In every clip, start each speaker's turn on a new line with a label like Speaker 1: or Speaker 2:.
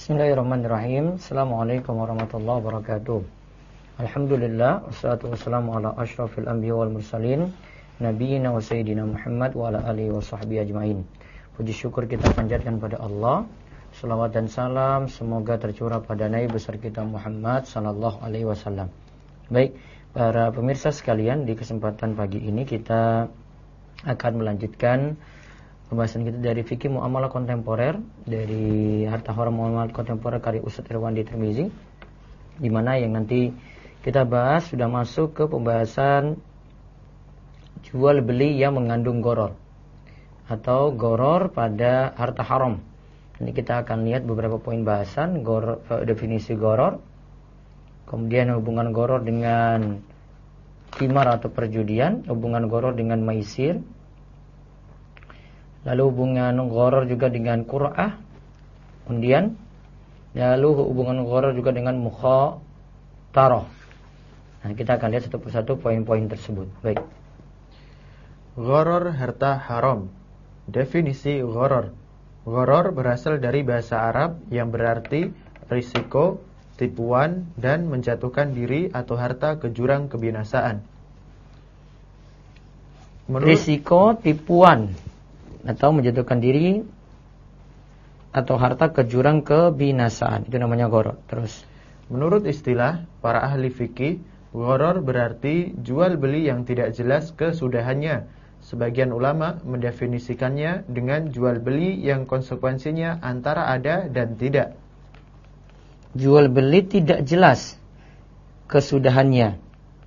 Speaker 1: Bismillahirrahmanirrahim. Assalamualaikum warahmatullahi wabarakatuh. Alhamdulillah, wassalatu wassalamu ala asyrafil anbiya wal mursalin, nabiyina wa sayyidina Muhammad wa ala alihi wa sahbihi ajmain. Puji syukur kita panjatkan pada Allah. Salawat dan salam semoga tercurah pada Nabi besar kita Muhammad sallallahu alaihi wasallam. Baik, para pemirsa sekalian, di kesempatan pagi ini kita akan melanjutkan pembahasan kita dari fikih muamalah kontemporer, dari harta haram muamalah kontemporer karya Ustaz Irwandi Tirmizi, di mana yang nanti kita bahas sudah masuk ke pembahasan jual beli yang mengandung goror atau goror pada harta haram. Ini kita akan lihat beberapa poin bahasan definisi goror, kemudian hubungan goror dengan qimar atau perjudian, hubungan goror dengan maisir, lalu hubungan goror juga dengan qur'ah, undian, lalu hubungan goror juga dengan mukhatarah. Nah, kita akan lihat satu persatu poin-poin tersebut. Baik.
Speaker 2: Goror harta haram. Definisi goror. Goror berasal dari bahasa Arab yang berarti risiko, tipuan, dan menjatuhkan diri atau harta ke jurang kebinasaan.
Speaker 1: Risiko, tipuan, atau menjatuhkan diri atau harta ke jurang kebinasaan, itu namanya goror. Terus,
Speaker 2: menurut istilah para ahli fikih, goror berarti jual beli yang tidak jelas kesudahannya. Sebagian ulama mendefinisikannya dengan jual beli yang konsekuensinya antara ada dan tidak.
Speaker 1: Jual beli tidak jelas kesudahannya.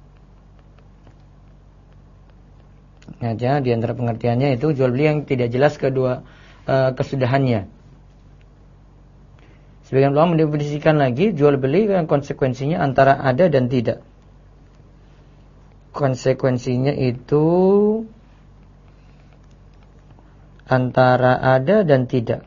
Speaker 1: Nah, di antara pengertiannya itu jual beli yang tidak jelas kesudahannya. Sebagian ulama mendefinisikan lagi jual beli yang konsekuensinya antara ada dan tidak. Konsekuensinya itu antara ada dan tidak.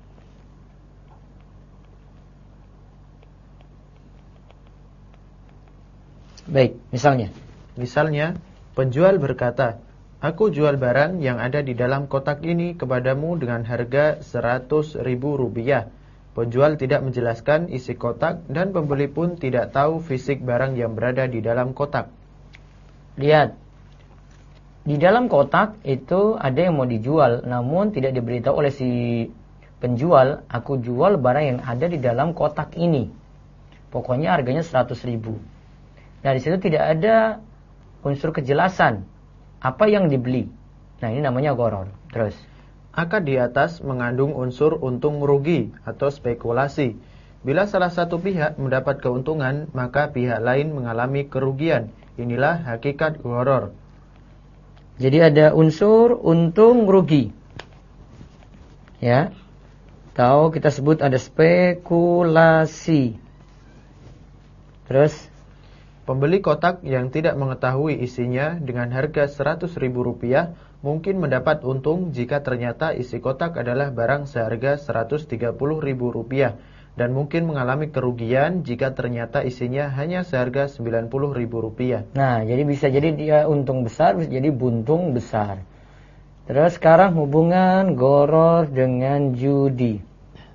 Speaker 1: Baik, misalnya
Speaker 2: penjual berkata, "Aku jual barang yang ada di dalam kotak ini kepadamu dengan harga 100.000 rupiah." Penjual tidak menjelaskan isi kotak dan pembeli pun tidak tahu fisik barang yang berada di dalam kotak.
Speaker 1: Lihat, di dalam kotak itu ada yang mau dijual, namun tidak diberitahu oleh si penjual, aku jual barang yang ada di dalam kotak ini. Pokoknya harganya 100.000. Nah, di situ tidak ada unsur kejelasan apa yang dibeli. Nah, ini namanya goror. Terus,
Speaker 2: akad di atas mengandung unsur untung rugi atau spekulasi. Bila salah satu pihak mendapat keuntungan, maka pihak lain mengalami kerugian. Inilah hakikat goror.
Speaker 1: Jadi ada unsur untung rugi. Ya. Atau kita sebut ada spekulasi. Terus,
Speaker 2: pembeli kotak yang tidak mengetahui isinya dengan harga 100.000 rupiah mungkin mendapat untung jika ternyata isi kotak adalah barang seharga 130.000 rupiah, dan mungkin mengalami kerugian jika ternyata isinya hanya seharga 90.000 rupiah.
Speaker 1: Nah, jadi bisa jadi dia untung besar, bisa jadi buntung besar. Terus sekarang hubungan goror dengan judi.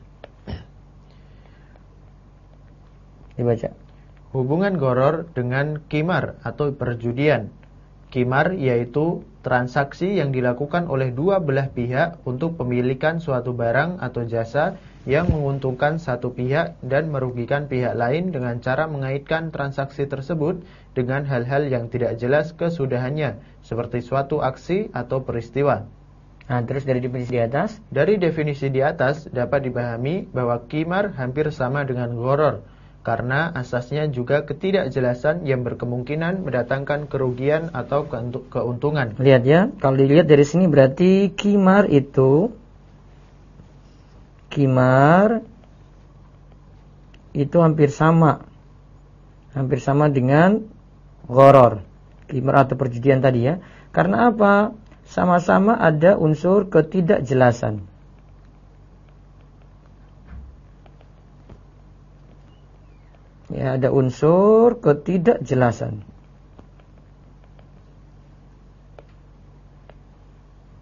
Speaker 1: Dibaca.
Speaker 2: Hubungan goror dengan qimar atau perjudian. Qimar yaitu transaksi yang dilakukan oleh dua belah pihak untuk pemilikan suatu barang atau jasa yang menguntungkan satu pihak dan merugikan pihak lain dengan cara mengaitkan transaksi tersebut dengan hal-hal yang tidak jelas kesudahannya, seperti suatu aksi atau peristiwa.
Speaker 1: Nah, terus dari definisi di atas?
Speaker 2: Dari definisi di atas dapat dipahami bahwa qimar hampir sama dengan goror, karena asasnya juga ketidakjelasan yang berkemungkinan mendatangkan kerugian atau keuntungan.
Speaker 1: Lihat ya, kalau dilihat dari sini berarti qimar itu hampir sama dengan goror, qimar atau perjudian tadi ya. Karena apa? Sama-sama ada unsur ketidakjelasan. Ya, ada unsur ketidakjelasan.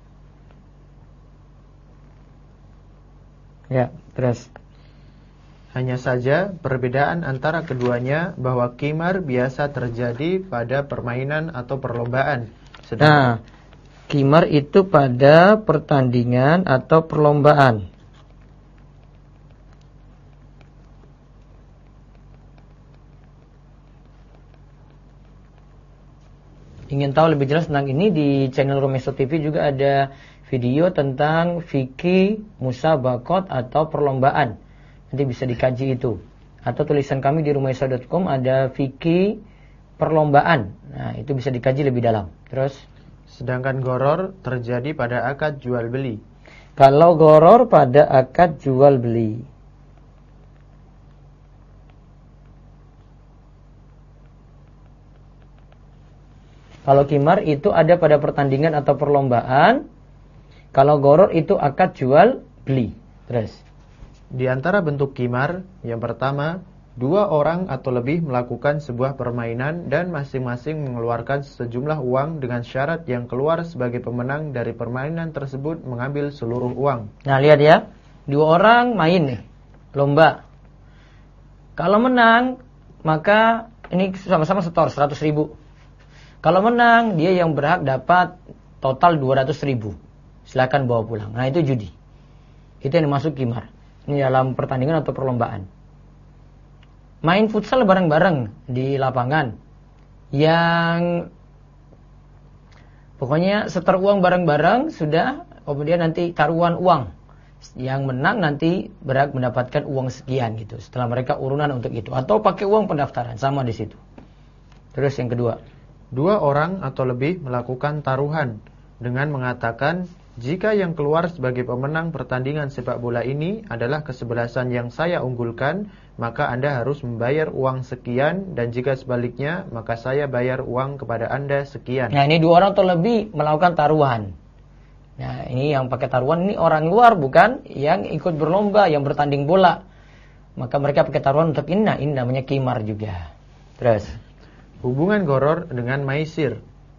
Speaker 1: Ya, terus.
Speaker 2: Hanya saja perbedaan antara keduanya bahwa qimar biasa terjadi pada permainan atau perlombaan.
Speaker 1: Nah, qimar itu pada pertandingan atau perlombaan. Ingin tahu lebih jelas tentang ini, di channel Romeso TV juga ada video tentang fikih musabaqat atau perlombaan. Nanti bisa dikaji itu. Atau tulisan kami di rumaisa.com ada fikih perlombaan. Nah, itu bisa dikaji lebih dalam. Terus,
Speaker 2: sedangkan gharar terjadi pada akad jual beli.
Speaker 1: Kalau gharar pada akad jual beli. Kalau qimar itu ada pada pertandingan atau perlombaan. Kalau gharar itu akad jual beli. Terus,
Speaker 2: di antara bentuk qimar, yang pertama, dua orang atau lebih melakukan sebuah permainan dan masing-masing mengeluarkan sejumlah uang dengan syarat yang keluar sebagai pemenang dari permainan tersebut mengambil seluruh uang.
Speaker 1: Nah, lihat ya, dua orang main nih, lomba. Kalau menang, maka ini sama-sama setor 100.000. Kalau menang, dia yang berhak dapat total 200.000. Silakan bawa pulang. Nah, itu judi. Itu yang dimaksud qimar. Ini dalam pertandingan atau perlombaan. Main futsal bareng-bareng di lapangan. Yang pokoknya setor uang bareng-bareng sudah, kemudian nanti taruhan uang. Yang menang nanti berhak mendapatkan uang sekian gitu. Setelah mereka urunan untuk itu. Atau pakai uang pendaftaran, sama di situ. Terus yang kedua.
Speaker 2: Dua orang atau lebih melakukan taruhan dengan mengatakan, jika yang keluar sebagai pemenang pertandingan sepak bola ini adalah kesebelasan yang saya unggulkan, maka Anda harus membayar uang sekian, dan jika sebaliknya, maka saya bayar uang kepada Anda sekian.
Speaker 1: Nah, ini dua orang atau lebih melakukan taruhan. Nah, ini yang pakai taruhan ini orang luar, bukan yang ikut berlomba, yang bertanding bola. Maka mereka pakai taruhan untuk ini. Nah, ini namanya qimar juga. Terus,
Speaker 2: hubungan gharar dengan maisir.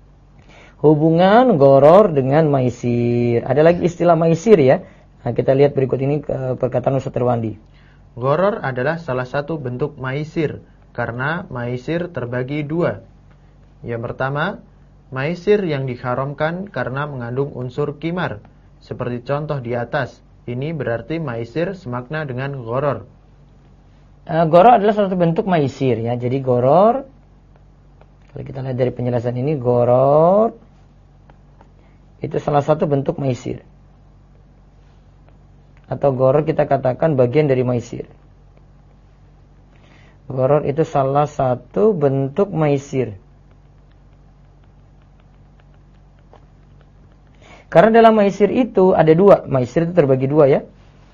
Speaker 1: Hubungan gharar dengan maisir. Ada lagi istilah maisir ya. Nah, kita lihat berikut ini perkataan Ustaz Irwandi.
Speaker 2: Gharar adalah salah satu bentuk maisir, karena maisir terbagi dua. Yang pertama, maisir yang diharamkan karena mengandung unsur qimar, seperti contoh di atas. Ini berarti maisir semakna dengan gharar.
Speaker 1: Gharar adalah salah satu bentuk maisir ya. Jadi gharar, kalau kita lihat dari penjelasan ini, gharar itu salah satu bentuk maisir. Atau gharar kita katakan bagian dari maisir. Gharar itu salah satu bentuk maisir. Karena dalam maisir itu ada dua. Maisir itu terbagi dua ya.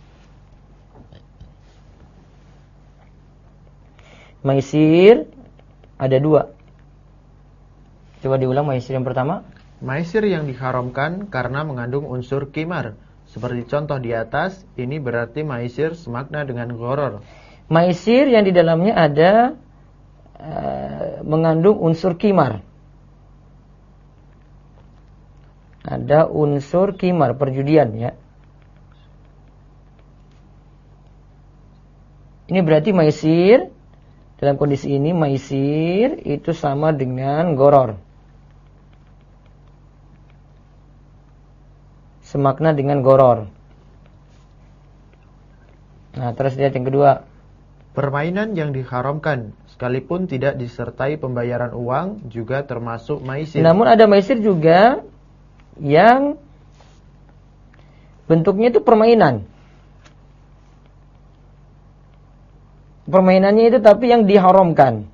Speaker 1: Maisir ada dua. Coba diulang maisir yang pertama.
Speaker 2: Maisir yang diharamkan karena mengandung unsur qimar, seperti contoh di atas, ini berarti maisir semakna dengan gharar.
Speaker 1: Maisir yang di dalamnya ada mengandung unsur qimar. Ada unsur qimar, perjudian ya. Ini berarti maisir, dalam kondisi ini maisir itu sama dengan gharar. Semakna dengan gharar. Nah, terus lihat yang kedua.
Speaker 2: Permainan yang diharamkan sekalipun tidak disertai pembayaran uang juga termasuk maisir.
Speaker 1: Namun ada maisir juga yang bentuknya itu permainan. Permainannya itu tapi yang diharamkan.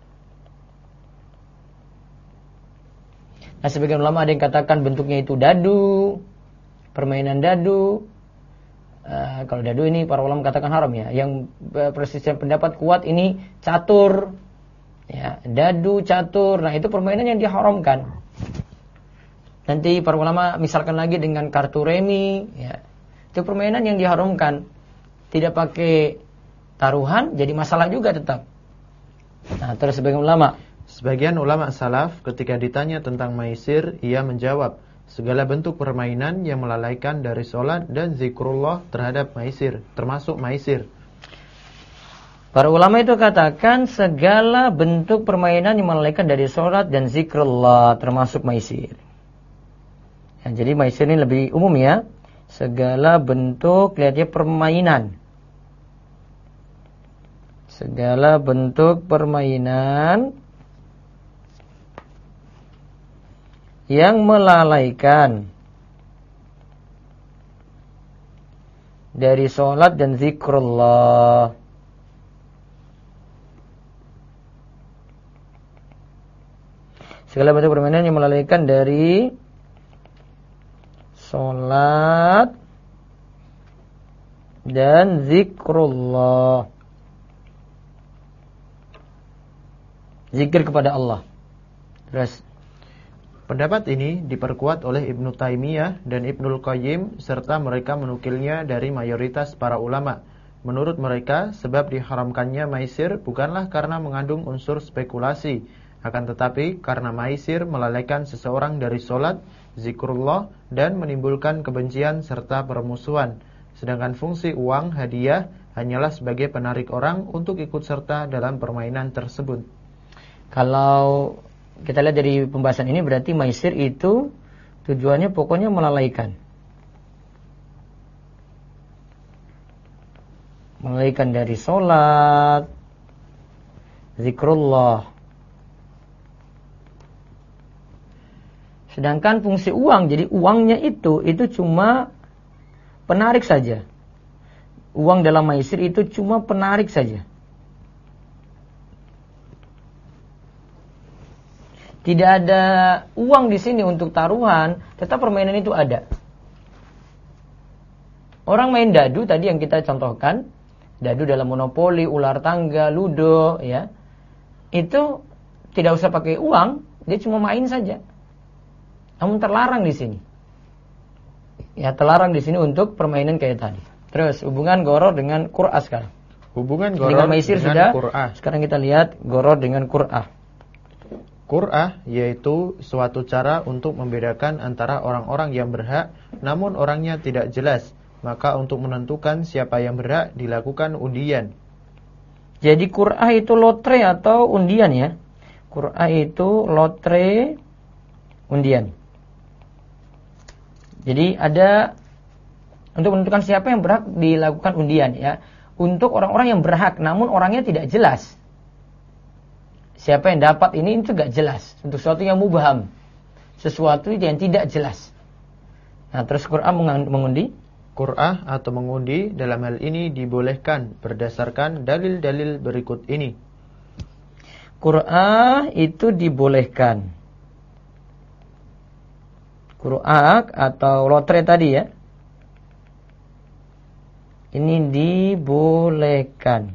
Speaker 1: Nah, sebagian ulama ada yang katakan bentuknya itu dadu, permainan dadu. Kalau dadu ini para ulama katakan haram ya. Yang persisten pendapat kuat ini catur. Ya, dadu, catur. Nah, itu permainan yang diharamkan. Nanti para ulama misalkan lagi dengan kartu remi, ya. Itu permainan yang diharamkan. Tidak pakai taruhan jadi masalah juga tetap. Nah, terus
Speaker 2: sebagian ulama salaf ketika ditanya tentang maisir, ia menjawab, segala bentuk permainan yang melalaikan dari sholat dan zikrullah terhadap maisir, termasuk maisir.
Speaker 1: Para ulama itu katakan segala bentuk permainan yang melalaikan dari sholat dan zikrullah termasuk maisir. Ya, jadi maisir ini lebih umum ya. Segala bentuk lihatnya permainan. Segala bentuk permainan yang melalaikan dari sholat dan zikrullah. Segala bentuk permainan yang melalaikan dari sholat dan zikrullah. Zikir kepada Allah. Terus
Speaker 2: pendapat ini diperkuat oleh Ibnu Taimiyah dan Ibnul Qayyim serta mereka menukilnya dari mayoritas para ulama. Menurut mereka, sebab diharamkannya maisir bukanlah karena mengandung unsur spekulasi, akan tetapi karena maisir melalaikan seseorang dari sholat, zikrullah, dan menimbulkan kebencian serta permusuhan. Sedangkan fungsi uang hadiah hanyalah sebagai penarik orang untuk ikut serta dalam permainan tersebut.
Speaker 1: Kalau kita lihat dari pembahasan ini berarti maisir itu tujuannya pokoknya melalaikan. Melalaikan dari sholat, zikrullah. Sedangkan fungsi uang, jadi uangnya itu cuma penarik saja. Uang dalam maisir itu cuma penarik saja. Tidak ada uang di sini untuk taruhan, tetap permainan itu ada. Orang main dadu tadi yang kita contohkan, dadu dalam monopoli, ular tangga, ludo, ya, itu tidak usah pakai uang, dia cuma main saja. Namun terlarang di sini. Ya, terlarang di sini untuk permainan kayak tadi. Terus hubungan goror dengan qur'ah sekarang.
Speaker 2: Hubungan goror
Speaker 1: dengan maisir
Speaker 2: dengan
Speaker 1: sudah.
Speaker 2: Qur'ah.
Speaker 1: Sekarang kita lihat goror dengan qur'ah.
Speaker 2: Qur'ah yaitu suatu cara untuk membedakan antara orang-orang yang berhak namun orangnya tidak jelas. Maka untuk menentukan siapa yang berhak dilakukan undian.
Speaker 1: Jadi qur'ah itu lotre atau undian ya. Qur'ah itu lotre, undian. Jadi ada untuk menentukan siapa yang berhak dilakukan undian ya. Untuk orang-orang yang berhak namun orangnya tidak jelas. Siapa yang dapat ini itu tidak jelas. Untuk sesuatu yang mubham, sesuatu yang tidak jelas. Nah, terus Qur'an mengundi.
Speaker 2: Qur'ah atau mengundi dalam hal ini dibolehkan berdasarkan dalil-dalil berikut ini.
Speaker 1: Qur'ah itu dibolehkan. Qur'ah atau lotre tadi ya. Ini dibolehkan.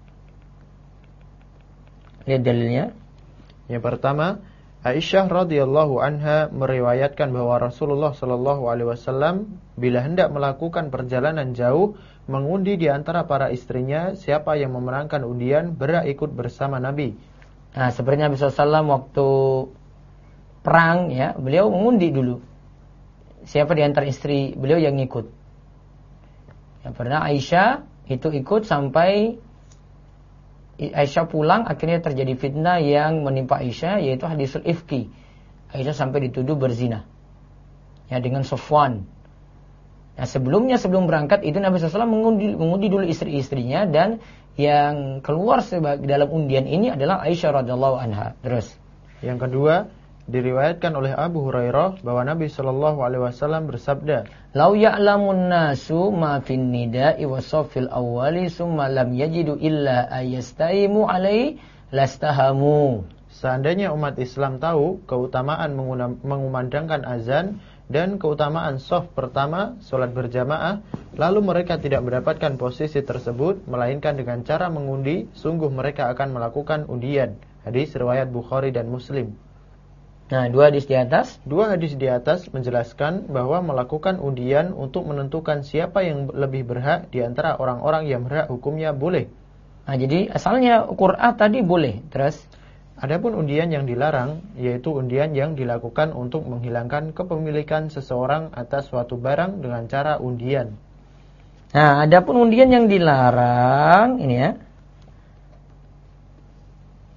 Speaker 1: Lihat dalilnya.
Speaker 2: Yang pertama, Aisyah radhiyallahu anha meriwayatkan bahwa Rasulullah sallallahu alaihi wasallam bila hendak melakukan perjalanan jauh mengundi di antara para istrinya siapa yang memenangkan undian berhak ikut bersama Nabi.
Speaker 1: Nah, sebenarnya Nabi SAW waktu perang ya, beliau mengundi dulu. Siapa di antara istri beliau yang ikut. Yang pernah Aisyah itu ikut sampai Aisyah pulang, akhirnya terjadi fitnah yang menimpa Aisyah, yaitu hadisul ifki. Aisyah sampai dituduh berzina ya dengan Safwan. Nah, sebelum berangkat itu Nabi SAW mengundi dulu istri-istrinya, dan yang keluar sebagai dalam undian ini adalah Aisyah radhiyallahu anha. Terus
Speaker 2: yang kedua, diriwayatkan oleh Abu Hurairah bahwa Nabi sallallahu alaihi wasallam bersabda,
Speaker 1: "Lau ya'lamun nasu ma fin nida'i wa shaffil awwali summa lam yajidu illa ayastaimu alai lastahamu."
Speaker 2: Seandainya umat Islam tahu keutamaan mengumandangkan azan dan keutamaan shaf pertama salat berjamaah, lalu mereka tidak mendapatkan posisi tersebut melainkan dengan cara mengundi, sungguh mereka akan melakukan undian. Hadis riwayat Bukhari dan Muslim.
Speaker 1: Nah, dua hadis di atas menjelaskan bahwa melakukan undian untuk menentukan siapa yang lebih berhak di antara orang-orang yang berhak hukumnya boleh. Nah, jadi asalnya Qur'ah tadi boleh. Terus
Speaker 2: adapun undian yang dilarang yaitu undian yang dilakukan untuk menghilangkan kepemilikan seseorang atas suatu barang dengan cara undian.
Speaker 1: Nah, adapun undian yang dilarang ini ya.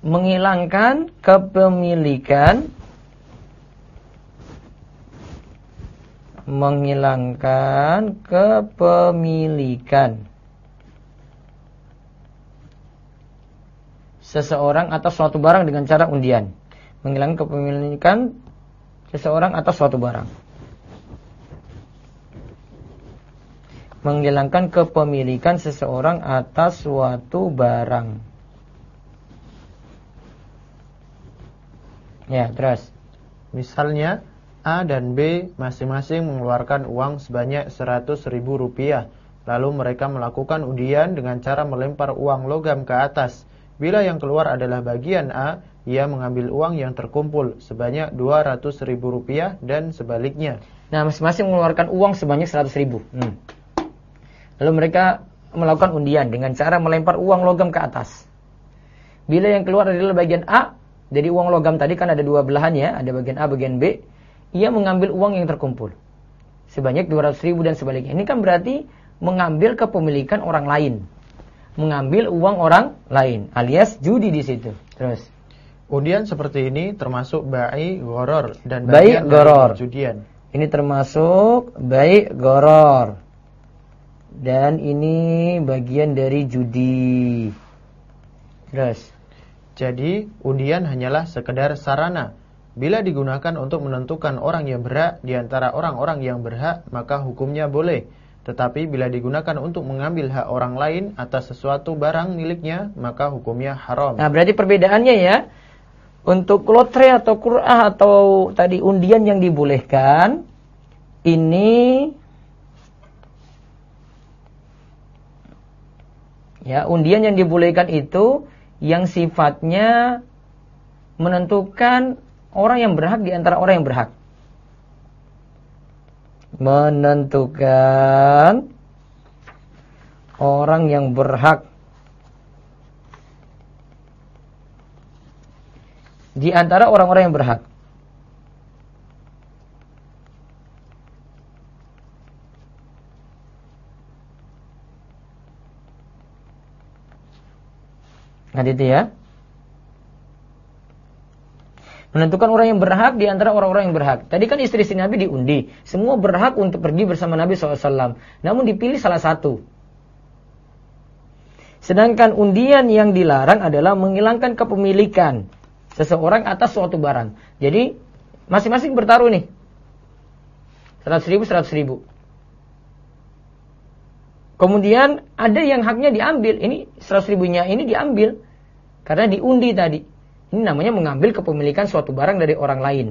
Speaker 1: menghilangkan kepemilikan seseorang atas suatu barang dengan cara undian. Menghilangkan kepemilikan seseorang atas suatu barang. Menghilangkan kepemilikan seseorang atas suatu barang. Ya, terus.
Speaker 2: Misalnya A dan B masing-masing mengeluarkan uang sebanyak 100.000 rupiah. Lalu mereka melakukan undian dengan cara melempar uang logam ke atas. Bila yang keluar adalah bagian A, ia mengambil uang yang terkumpul sebanyak 200.000 rupiah dan sebaliknya.
Speaker 1: Nah, masing-masing mengeluarkan uang sebanyak 100.000. Lalu mereka melakukan undian dengan cara melempar uang logam ke atas. Bila yang keluar adalah bagian A, jadi uang logam tadi kan ada dua belahannya, ada bagian A, bagian B. Ia mengambil uang yang terkumpul sebanyak 200.000 dan sebaliknya. Ini kan berarti mengambil kepemilikan orang lain, mengambil uang orang lain, alias judi di situ. Terus,
Speaker 2: undian seperti ini termasuk bai gharar dan
Speaker 1: bai gharar.
Speaker 2: Perjudian.
Speaker 1: Ini termasuk bai gharar dan ini bagian dari judi. Terus,
Speaker 2: jadi undian hanyalah sekedar sarana. Bila digunakan untuk menentukan orang yang berhak di antara orang-orang yang berhak, maka hukumnya boleh. Tetapi bila digunakan untuk mengambil hak orang lain atas sesuatu barang miliknya, maka hukumnya haram.
Speaker 1: Nah, berarti perbedaannya ya, untuk lotre atau qur'ah atau tadi undian yang dibolehkan, ini ya, undian yang dibolehkan itu yang sifatnya menentukan orang yang berhak di antara orang yang berhak. Menentukan orang yang berhak di antara orang-orang yang berhak. Nah, itu ya. Menentukan orang yang berhak di antara orang-orang yang berhak. Tadi kan istri-istri Nabi diundi. Semua berhak untuk pergi bersama Nabi SAW. Namun dipilih salah satu. Sedangkan undian yang dilarang adalah menghilangkan kepemilikan seseorang atas suatu barang. Jadi masing-masing bertaruh nih. 100.000, 100.000. Kemudian ada yang haknya diambil. Ini 100.000-nya ini diambil. Karena diundi tadi. Ini namanya mengambil kepemilikan suatu barang dari orang lain.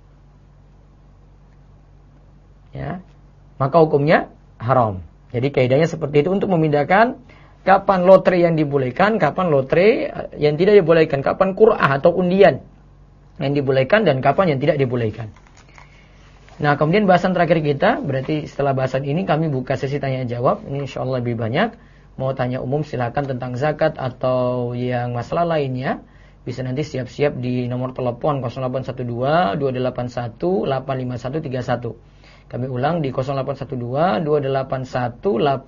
Speaker 1: Ya. Maka hukumnya haram. Jadi kaidahnya seperti itu untuk membedakan kapan lotre yang dibolehkan, kapan lotre yang tidak dibolehkan, kapan qur'ah atau undian yang dibolehkan dan kapan yang tidak dibolehkan. Nah, kemudian bahasan terakhir kita, berarti setelah bahasan ini kami buka sesi tanya jawab. Ini insyaallah lebih banyak. Mau tanya umum silakan tentang zakat atau yang masalah lainnya. Bisa nanti siap-siap di nomor telepon 0812 281 85131. Kami ulang di 0812 281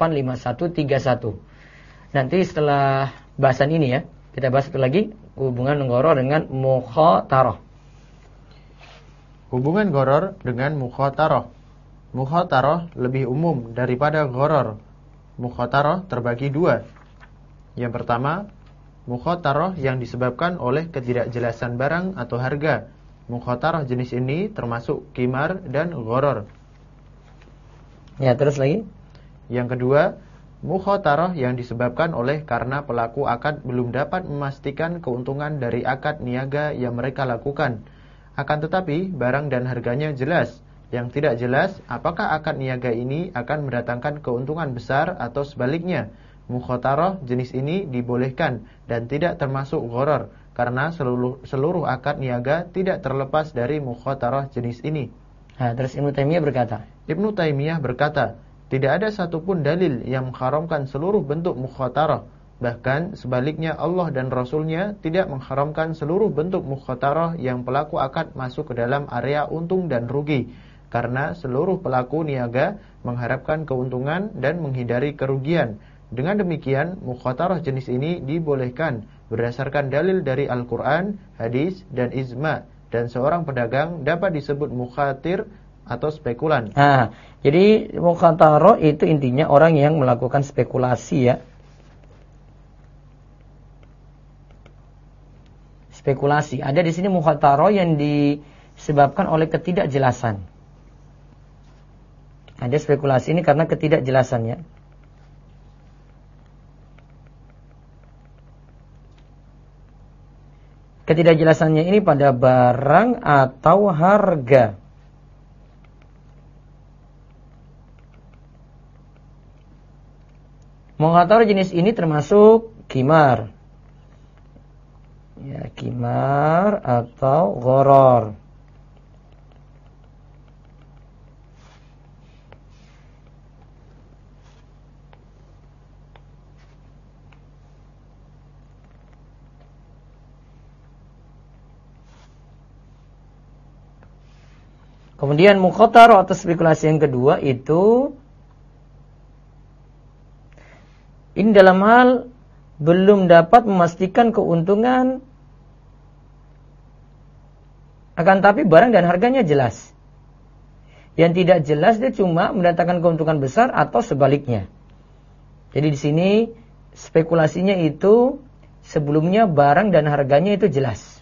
Speaker 1: 85131. Nanti setelah bahasan ini ya, kita bahas satu lagi hubungan gharar dengan mukhatarah.
Speaker 2: Hubungan gharar dengan mukhatarah. Mukhatarah lebih umum daripada gharar. Mukhatarah terbagi dua. Yang pertama, mukhatarah yang disebabkan oleh ketidakjelasan barang atau harga. Mukhatarah jenis ini termasuk qimar dan gharar.
Speaker 1: Ya, terus lagi.
Speaker 2: Yang kedua, mukhatarah yang disebabkan oleh karena pelaku akad belum dapat memastikan keuntungan dari akad niaga yang mereka lakukan. Akan tetapi, barang dan harganya jelas. Yang tidak jelas, apakah akad niaga ini akan mendatangkan keuntungan besar atau sebaliknya. Mukhatarah jenis ini dibolehkan dan tidak termasuk gharar karena seluruh akad niaga tidak terlepas dari mukhatarah jenis ini.
Speaker 1: Nah, terus Ibnu Taimiyah
Speaker 2: berkata, tidak ada satupun dalil yang mengharamkan seluruh bentuk mukhatarah. Bahkan sebaliknya Allah dan Rasulnya tidak mengharamkan seluruh bentuk mukhatarah yang pelaku akad masuk ke dalam area untung dan rugi. Karena seluruh pelaku niaga mengharapkan keuntungan dan menghindari kerugian. Dengan demikian, mukhatarah jenis ini dibolehkan berdasarkan dalil dari Al-Quran, hadis, dan ijma', dan seorang pedagang dapat disebut mukhatir atau spekulan.
Speaker 1: Nah, jadi mukhatarah itu intinya orang yang melakukan spekulasi ya. Spekulasi. Ada di sini mukhatarah yang disebabkan oleh ketidakjelasan. Ada spekulasi ini karena ketidakjelasannya. Ketidakjelasannya ini pada barang atau harga. Mukhatarah jenis ini termasuk qimar. Ya, qimar atau gharar. Kemudian mukhatarah atau spekulasi yang kedua itu ini dalam hal belum dapat memastikan keuntungan, akan tapi barang dan harganya jelas. Yang tidak jelas dia cuma mendatangkan keuntungan besar atau sebaliknya. Jadi di sini spekulasinya itu sebelumnya barang dan harganya itu jelas.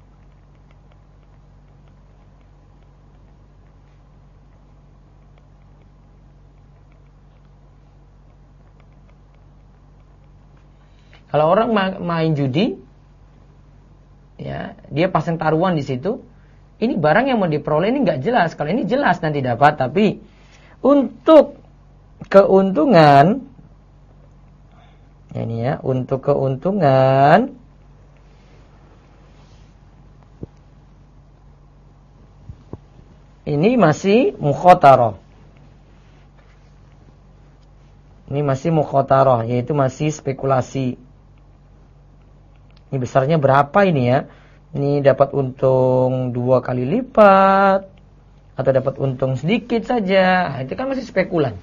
Speaker 1: Kalau orang main judi, ya, dia pasang taruhan di situ. Ini barang yang mau diperoleh ini nggak jelas. Kalau ini jelas nanti dapat, tapi untuk keuntungan, ini ya, untuk keuntungan ini masih mukhatarah. Ini masih mukhatarah, yaitu masih spekulasi. Ini besarnya berapa ini ya? Ini dapat untung 2 kali lipat atau dapat untung sedikit saja. Itu kan masih spekulan.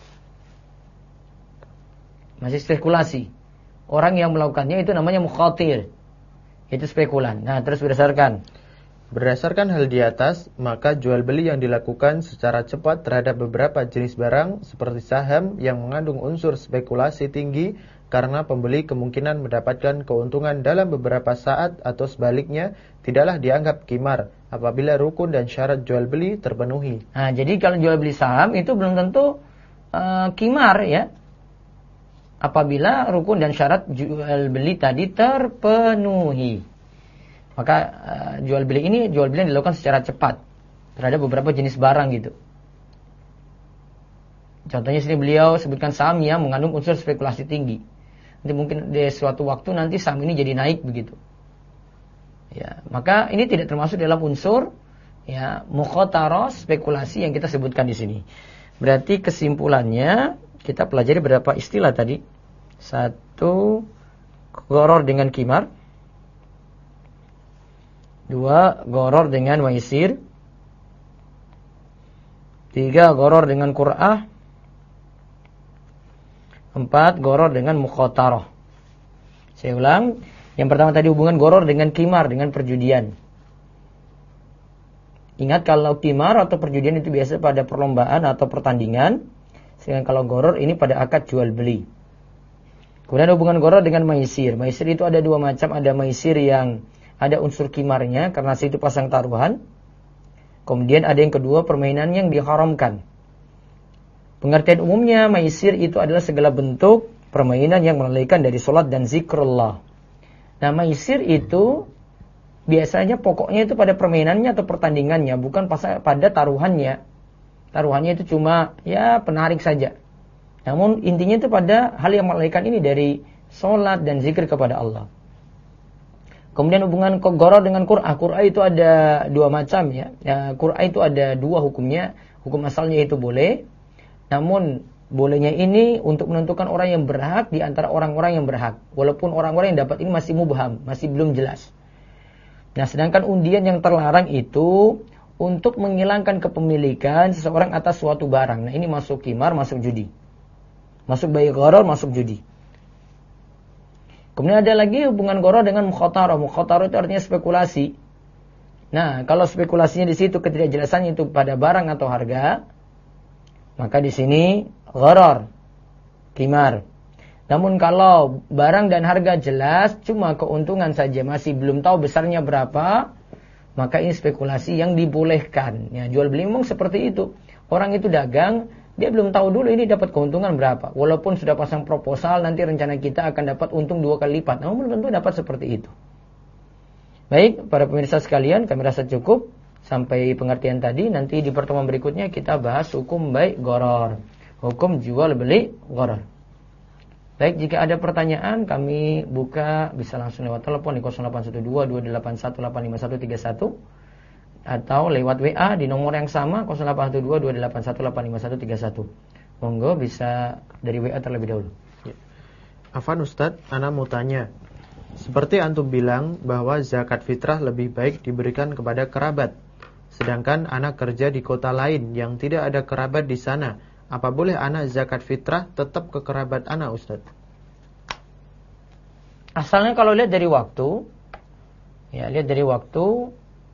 Speaker 1: Masih spekulasi. Orang yang melakukannya itu namanya mukhatir. Itu spekulan. Nah, terus
Speaker 2: Berdasarkan hal di atas, maka jual beli yang dilakukan secara cepat terhadap beberapa jenis barang seperti saham yang mengandung unsur spekulasi tinggi karena pembeli kemungkinan mendapatkan keuntungan dalam beberapa saat atau sebaliknya tidaklah dianggap qimar apabila rukun dan syarat jual beli terpenuhi.
Speaker 1: Nah, jadi kalau jual beli saham itu belum tentu qimar ya. Apabila rukun dan syarat jual beli tadi terpenuhi. Maka jual beli yang dilakukan secara cepat terhadap beberapa jenis barang gitu. Contohnya sini beliau sebutkan saham yang mengandung unsur spekulasi tinggi. Nanti mungkin di suatu waktu nanti saham ini jadi naik begitu. Ya, maka ini tidak termasuk dalam unsur ya mukhatarah spekulasi yang kita sebutkan di sini. Berarti kesimpulannya kita pelajari beberapa istilah tadi. 1, gharar dengan qimar. 2, gharar dengan maisir. 3, gharar dengan qur'ah. 4, gharar dengan mukhatarah. Saya ulang, yang pertama tadi hubungan gharar dengan qimar, dengan perjudian. Ingat kalau qimar atau perjudian itu biasa pada perlombaan atau pertandingan, sedangkan kalau gharar ini pada akad jual beli. Kemudian hubungan gharar dengan maisir. Maisir itu ada 2 macam, ada maisir yang ada unsur kimarnya karena situ pasang taruhan. Kemudian ada yang kedua permainan yang diharamkan. Pengertian umumnya maisir itu adalah segala bentuk permainan yang melalaikan dari sholat dan zikrullah. Nah, maisir itu biasanya pokoknya itu pada permainannya atau pertandingannya, bukan pada taruhannya. Taruhannya itu cuma ya penarik saja. Namun intinya itu pada hal yang melalaikan ini dari sholat dan zikir kepada Allah. Kemudian hubungan gharar dengan qur'ah. Qur'ah itu ada 2 macam ya. Qur'ah itu ada 2 hukumnya. Hukum asalnya itu boleh. Namun bolehnya ini untuk menentukan orang yang berhak di antara orang-orang yang berhak. Walaupun orang-orang yang dapat ini masih mubham, masih belum jelas. Nah, sedangkan undian yang terlarang itu untuk menghilangkan kepemilikan seseorang atas suatu barang. Nah, ini masuk qimar, masuk judi. Masuk bai gharar, masuk judi. Kemudian ada lagi hubungan gharar dengan mukhatarah. Mukhatarah itu artinya spekulasi. Nah, kalau spekulasinya di situ ketidakjelasannya itu pada barang atau harga, maka di sini gharar, qimar. Namun kalau barang dan harga jelas, cuma keuntungan saja masih belum tahu besarnya berapa, maka ini spekulasi yang dibolehkan. Ya, jual beli memang seperti itu. Orang itu dagang, dia belum tahu dulu ini dapat keuntungan berapa. Walaupun sudah pasang proposal, nanti rencana kita akan dapat untung 2 kali lipat. Namun belum tentu dapat seperti itu. Baik, para pemirsa sekalian, kami rasa cukup sampai pengertian tadi. Nanti di pertemuan berikutnya kita bahas hukum bai gharar, hukum jual beli gharar. Baik, jika ada pertanyaan kami buka bisa langsung lewat telepon di 0812-281-85131 atau lewat WA di nomor yang sama 0812-281-85131. Monggo bisa dari WA terlebih dahulu.
Speaker 2: Afan Ustadz, ana mau tanya. Seperti antum bilang bahwa zakat fitrah lebih baik diberikan kepada kerabat. Sedangkan ana kerja di kota lain yang tidak ada kerabat di sana. Apa boleh ana zakat fitrah tetap ke kerabat ana, Ustadz?
Speaker 1: Asalnya kalau lihat dari waktu, ya lihat dari waktu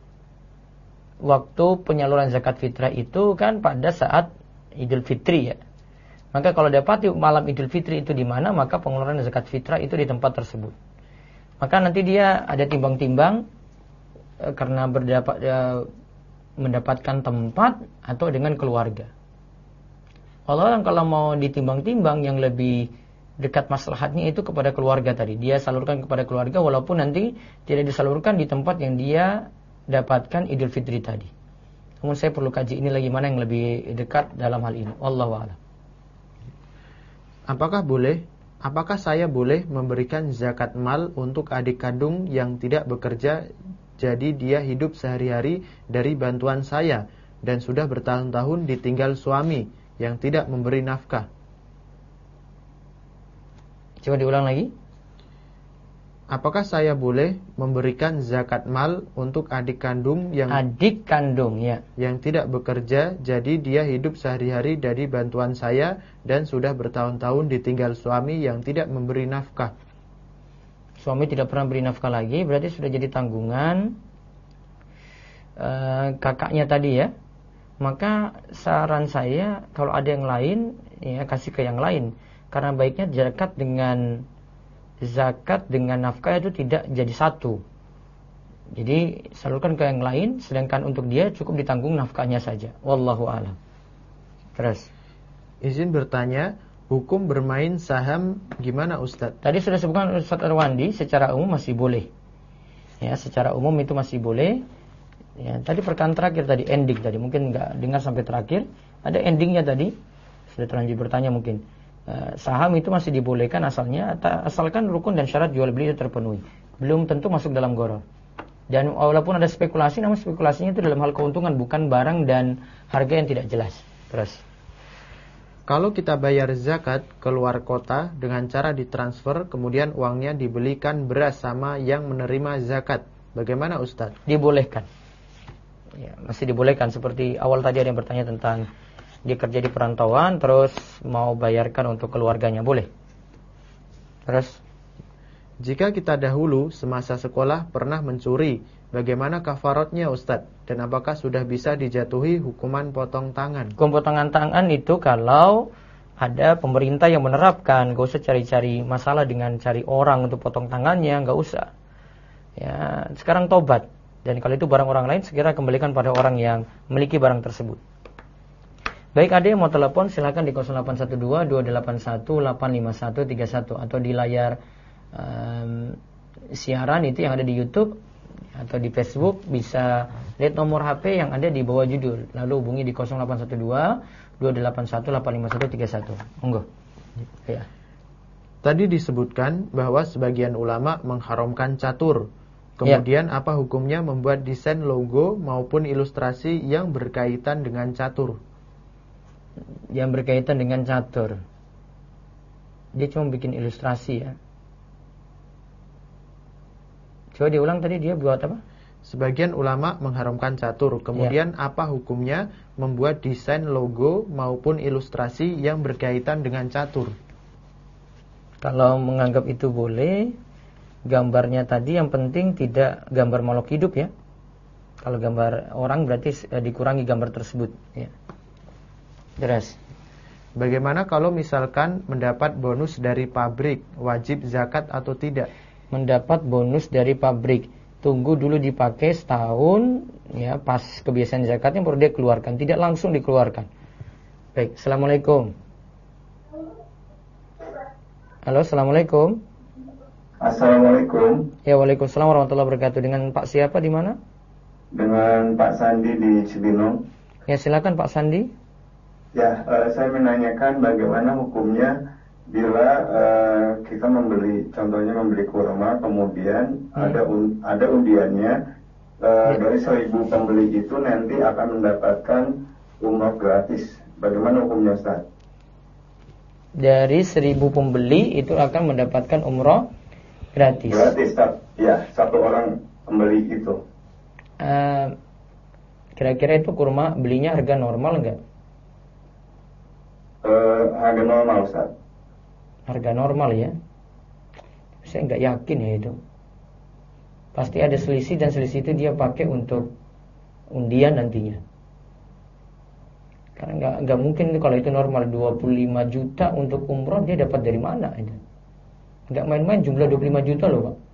Speaker 1: penyaluran zakat fitrah itu kan pada saat Idul Fitri ya. Maka kalau dapati malam Idul Fitri itu di mana, maka pengeluaran zakat fitrah itu di tempat tersebut. Maka nanti dia ada timbang-timbang karena mendapatkan tempat atau dengan keluarga. Allah kalau mau ditimbang-timbang yang lebih dekat maslahatnya itu kepada keluarga tadi. Dia salurkan kepada keluarga walaupun nanti tidak disalurkan di tempat yang dia dapatkan Idul Fitri tadi. Namun saya perlu kaji ini lagi mana yang lebih dekat dalam hal ini. Wallahu a'lam.
Speaker 2: Apakah saya boleh memberikan zakat mal untuk adik kandung yang tidak bekerja, jadi dia hidup sehari-hari dari bantuan saya dan sudah bertahun-tahun ditinggal suami yang tidak memberi nafkah?
Speaker 1: Coba diulang lagi.
Speaker 2: Apakah saya boleh memberikan zakat mal untuk adik kandung yang yang tidak bekerja, jadi dia hidup sehari-hari dari bantuan saya dan sudah bertahun-tahun ditinggal suami yang tidak memberi nafkah?
Speaker 1: Suami tidak pernah beri nafkah lagi, berarti sudah jadi tanggungan kakaknya tadi ya. Maka saran saya kalau ada yang lain ya kasih ke yang lain, karena baiknya zakat dengan nafkah itu tidak jadi satu. Jadi salurkan ke yang lain, sedangkan untuk dia cukup ditanggung nafkahnya saja. Wallahu a'lam. Terus
Speaker 2: izin bertanya, hukum bermain saham gimana Ustaz?
Speaker 1: Tadi sudah sebutkan Ustaz Arwandi, secara umum masih boleh. Ya, secara umum itu masih boleh. Ya, tadi perkataan terakhir tadi ending tadi mungkin enggak dengar sampai terakhir. Ada endingnya tadi. Sudah terlanjur bertanya mungkin. Saham itu masih dibolehkan asalkan rukun dan syarat jual beli itu terpenuhi. Belum tentu masuk dalam gharar. Dan walaupun ada spekulasi, namun spekulasinya itu dalam hal keuntungan, bukan barang dan harga yang tidak jelas. Terus
Speaker 2: kalau kita bayar zakat keluar kota dengan cara ditransfer, kemudian uangnya dibelikan beras sama yang menerima zakat, bagaimana Ustaz?
Speaker 1: Dibolehkan. Ya, masih dibolehkan. Seperti awal tadi ada yang bertanya tentang dia kerja di perantauan terus mau bayarkan untuk keluarganya, boleh. Terus
Speaker 2: jika kita dahulu semasa sekolah pernah mencuri, bagaimana kafaratnya Ustaz? Dan apakah sudah bisa dijatuhi hukuman potong tangan?
Speaker 1: Hukum potongan tangan itu kalau ada pemerintah yang menerapkan, gak usah cari-cari masalah dengan cari orang untuk potong tangannya, gak usah. Ya, sekarang tobat. Dan kalau itu barang orang lain, segera kembalikan pada orang yang memiliki barang tersebut. Baik, ada yang mau telepon silakan di 0812-281-85131 atau di layar siaran itu yang ada di YouTube atau di Facebook, bisa lihat nomor HP yang ada di bawah judul, lalu hubungi di 0812-281-85131. Monggo. Ya.
Speaker 2: Tadi disebutkan bahwa sebagian ulama mengharamkan catur. Kemudian apa hukumnya membuat desain logo maupun ilustrasi yang berkaitan dengan catur?
Speaker 1: Yang berkaitan dengan catur, dia cuma bikin ilustrasi ya. Coba diulang tadi, dia buat apa?
Speaker 2: Sebagian ulama mengharamkan catur. Kemudian apa hukumnya membuat desain logo maupun ilustrasi yang berkaitan dengan catur?
Speaker 1: Kalau menganggap itu boleh, gambarnya tadi yang penting tidak gambar makhluk hidup ya. Kalau gambar orang berarti dikurangi gambar tersebut ya. Jelas.
Speaker 2: Bagaimana kalau misalkan mendapat bonus dari pabrik, wajib zakat atau tidak?
Speaker 1: Mendapat bonus dari pabrik, tunggu dulu dipakai setahun ya, pas kebiasaan zakatnya baru dia keluarkan, tidak langsung dikeluarkan. Baik, assalamualaikum. Halo, assalamualaikum.
Speaker 3: Assalamualaikum.
Speaker 1: Ya, waalaikumsalam warahmatullahi wabarakatuh. Dengan Pak siapa di mana?
Speaker 3: Dengan Pak Sandi di Cibinong.
Speaker 1: Ya, silakan Pak Sandi.
Speaker 3: Ya, saya menanyakan bagaimana hukumnya bila kita contohnya membeli kurma, kemudian ada undiannya dari 1.000 pembeli itu nanti akan mendapatkan umroh gratis. Bagaimana hukumnya, Ustaz?
Speaker 1: Dari 1.000 pembeli itu akan mendapatkan umroh gratis.
Speaker 3: Gratis, Ustaz. Ya, satu orang pembeli itu.
Speaker 1: Kira-kira itu kurma belinya harga normal enggak?
Speaker 3: Harga normal, Ustaz.
Speaker 1: Harga normal ya. Saya enggak yakin ya itu. Pasti ada selisih, dan selisih itu dia pakai untuk undian nantinya. Karena enggak mungkin kalau itu normal 25 juta untuk umroh, dia dapat dari mana itu? Enggak main-main jumlah 25 juta loh, Pak.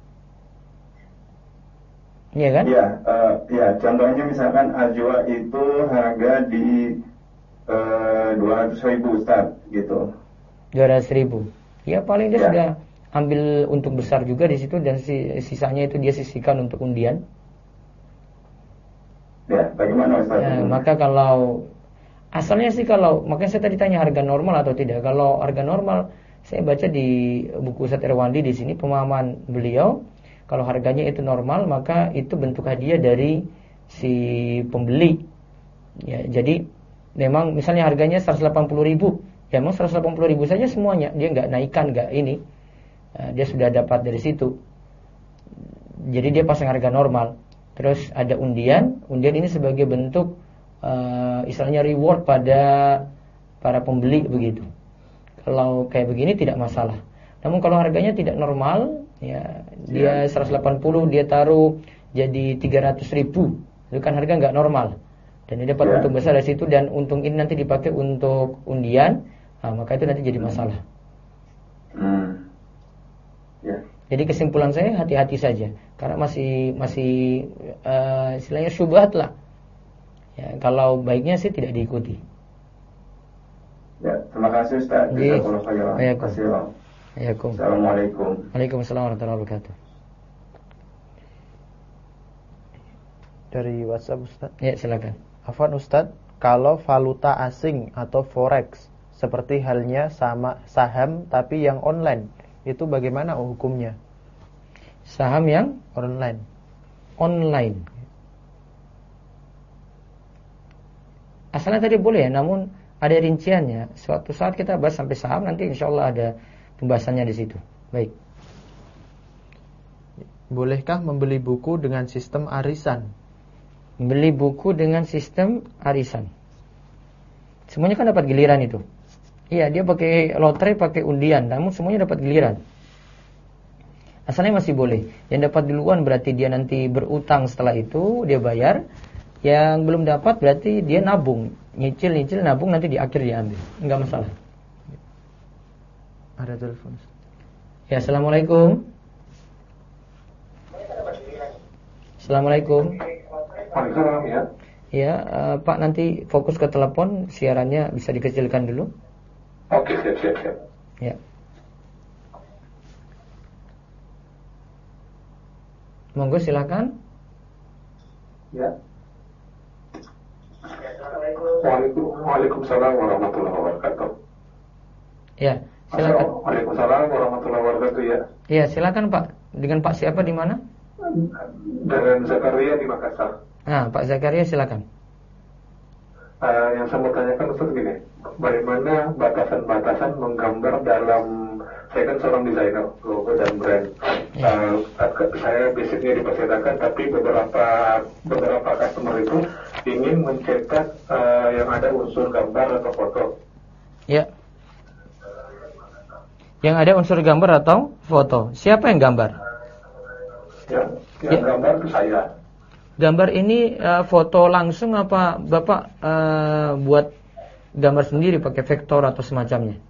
Speaker 1: Iya kan?
Speaker 3: Ya, contohnya misalkan Ajwa itu harga di 200.000 Ustaz gitu.
Speaker 1: 200.000. Ya paling dia sudah ambil untuk besar juga di situ, dan sisanya itu dia sisihkan untuk undian.
Speaker 3: Ya, bagaimana Ustaz?
Speaker 1: Maka kalau asalnya sih, makanya saya tadi tanya harga normal atau tidak. Kalau harga normal, saya baca di buku Ustaz Irwandi di sini pemahaman beliau, kalau harganya itu normal maka itu bentuk hadiah dari si pembeli. Ya, jadi memang misalnya harganya 180.000, ya memang 180.000 saja semuanya, dia nggak naikkan, nggak ini, dia sudah dapat dari situ. Jadi dia pasang harga normal. Terus ada undian ini sebagai bentuk istilahnya reward pada para pembeli begitu. Kalau kayak begini tidak masalah. Namun kalau harganya tidak normal, ya dia 180 dia taruh jadi 300.000, itu kan harga nggak normal. Dan dia dapat untung besar dari situ, dan untung ini nanti dipakai untuk undian, maka itu nanti jadi masalah. Jadi kesimpulan saya hati-hati saja, karena masih istilahnya syubhat lah. Ya, kalau baiknya sih tidak diikuti.
Speaker 3: Ya, terima kasih Ustaz. Assalamualaikum.
Speaker 1: Waalaikumsalam warahmatullahi wabarakatuh.
Speaker 2: Dari WhatsApp Ustaz.
Speaker 1: Ya, silakan.
Speaker 2: Afwan Ustaz, kalau valuta asing atau forex seperti halnya sama saham tapi yang online, itu bagaimana hukumnya?
Speaker 1: Saham yang
Speaker 2: online.
Speaker 1: Asalnya tadi boleh ya, namun ada rinciannya. Suatu saat kita bahas sampai saham, nanti insyaallah ada pembahasannya di situ. Baik.
Speaker 2: Bolehkah membeli buku dengan sistem arisan?
Speaker 1: Beli buku dengan sistem arisan, semuanya kan dapat giliran itu. Iya, dia pakai lotre, pakai undian, namun semuanya dapat giliran. Asalnya masih boleh. Yang dapat duluan berarti dia nanti berutang, setelah itu dia bayar. Yang belum dapat berarti dia nabung, nyicil nabung, nanti di akhir dia ambil. Enggak masalah.
Speaker 2: Ada telepon.
Speaker 1: Ya, assalamualaikum. Assalamualaikum.
Speaker 3: Waalaikumsalam ya.
Speaker 1: Ya, Pak, nanti fokus ke telepon, siarannya bisa dikecilkan dulu.
Speaker 3: Oke, siap.
Speaker 1: Ya. Monggo silakan.
Speaker 3: Ya. Waalaikumsalam warahmatullahi wabarakatuh.
Speaker 1: Ya, silakan.
Speaker 3: Waalaikumsalam warahmatullahi wabarakatuh ya.
Speaker 1: Ya, silakan Pak. Dengan Pak siapa di mana?
Speaker 3: Dengan Zakaria di Makassar.
Speaker 1: Nah, Pak Zakaria silakan.
Speaker 3: Yang saya mau tanyakan Ustaz gini, bagaimana batasan-batasan menggambar dalam, saya kan seorang desainer logo dan brand. Saya basicnya di percetakan, tapi beberapa customer itu ingin mencetak yang ada unsur gambar atau foto.
Speaker 1: Ya. Yang ada unsur gambar atau foto. Siapa yang gambar?
Speaker 3: Yang gambar itu saya.
Speaker 1: Gambar ini foto langsung apa Bapak buat gambar sendiri pakai vektor atau semacamnya?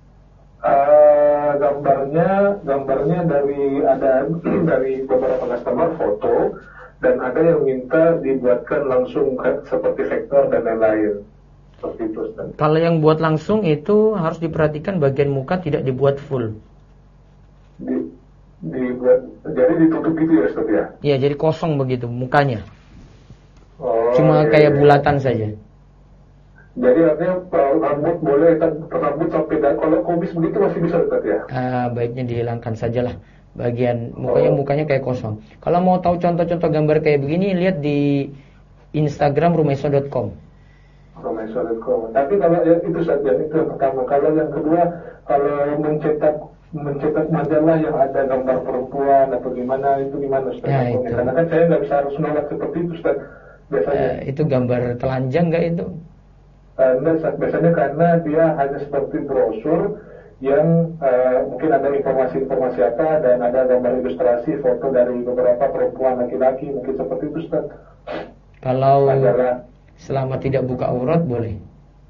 Speaker 3: Gambarnya dari beberapa customer foto, dan ada yang minta dibuatkan langsung seperti vektor dan lain-lain. Seperti itu, Ustaz.
Speaker 1: Kalau yang buat langsung itu harus diperhatikan bagian muka tidak dibuat full.
Speaker 3: Dibuat, jadi ditutup gitu ya, Ustaz ya?
Speaker 1: Iya, jadi kosong begitu mukanya.
Speaker 3: Iya,
Speaker 1: Cuma kayak
Speaker 3: iya.
Speaker 1: bulatan saja.
Speaker 3: Jadi artinya rambut boleh, rambut sampai kalau kumis begitu masih bisa, Ustaz ya?
Speaker 1: Baiknya dihilangkan sajalah bagian mukanya kayak kosong. Kalau mau tahu contoh-contoh gambar kayak begini, lihat di Instagram rumaiso.com.
Speaker 3: Rumaiso.com. Tapi kalau itu saja, itu yang pertama. Kalau yang kedua, kalau mencetak majalah yang ada gambar perempuan atau gimana, itu gimana, Ustaz?
Speaker 1: Ya, itu.
Speaker 3: Karena kan saya nggak bisa harus nolak seperti itu, Ustaz. Biasanya.
Speaker 1: Itu gambar telanjang nggak itu?
Speaker 3: Biasanya karena dia hanya seperti brosur yang mungkin ada informasi-informasi apa, dan ada gambar ilustrasi foto dari beberapa perempuan laki-laki, mungkin seperti itu, Ustaz.
Speaker 1: Kalau
Speaker 3: Majalah.
Speaker 1: selama tidak buka aurat boleh.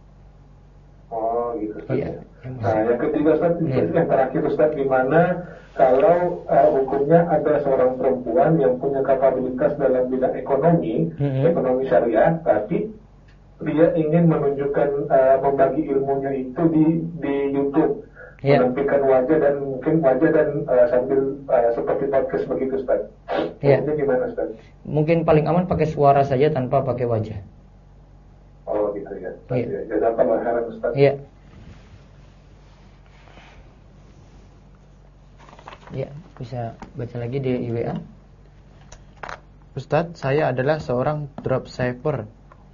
Speaker 3: Oh gitu, Ustaz.
Speaker 1: Iya.
Speaker 3: Nah yang ketiga, Ustaz, yang terakhir, Ustaz, gimana kalau hukumnya ada seorang perempuan yang punya kapabilitas dalam bidang ekonomi, ekonomi syariah, tapi dia ingin menunjukkan membagi ilmunya itu di YouTube, menampilkan wajah dan sambil seperti podcast begitu, Ustaz. Ini gimana, Ustaz?
Speaker 1: Mungkin paling aman pakai suara saja tanpa pakai wajah.
Speaker 3: Oh gitu ya. Jazakallahu khairan, Ustaz.
Speaker 1: Iya. Ya, bisa baca lagi di IWA.
Speaker 2: Ustadz, saya adalah seorang dropshipper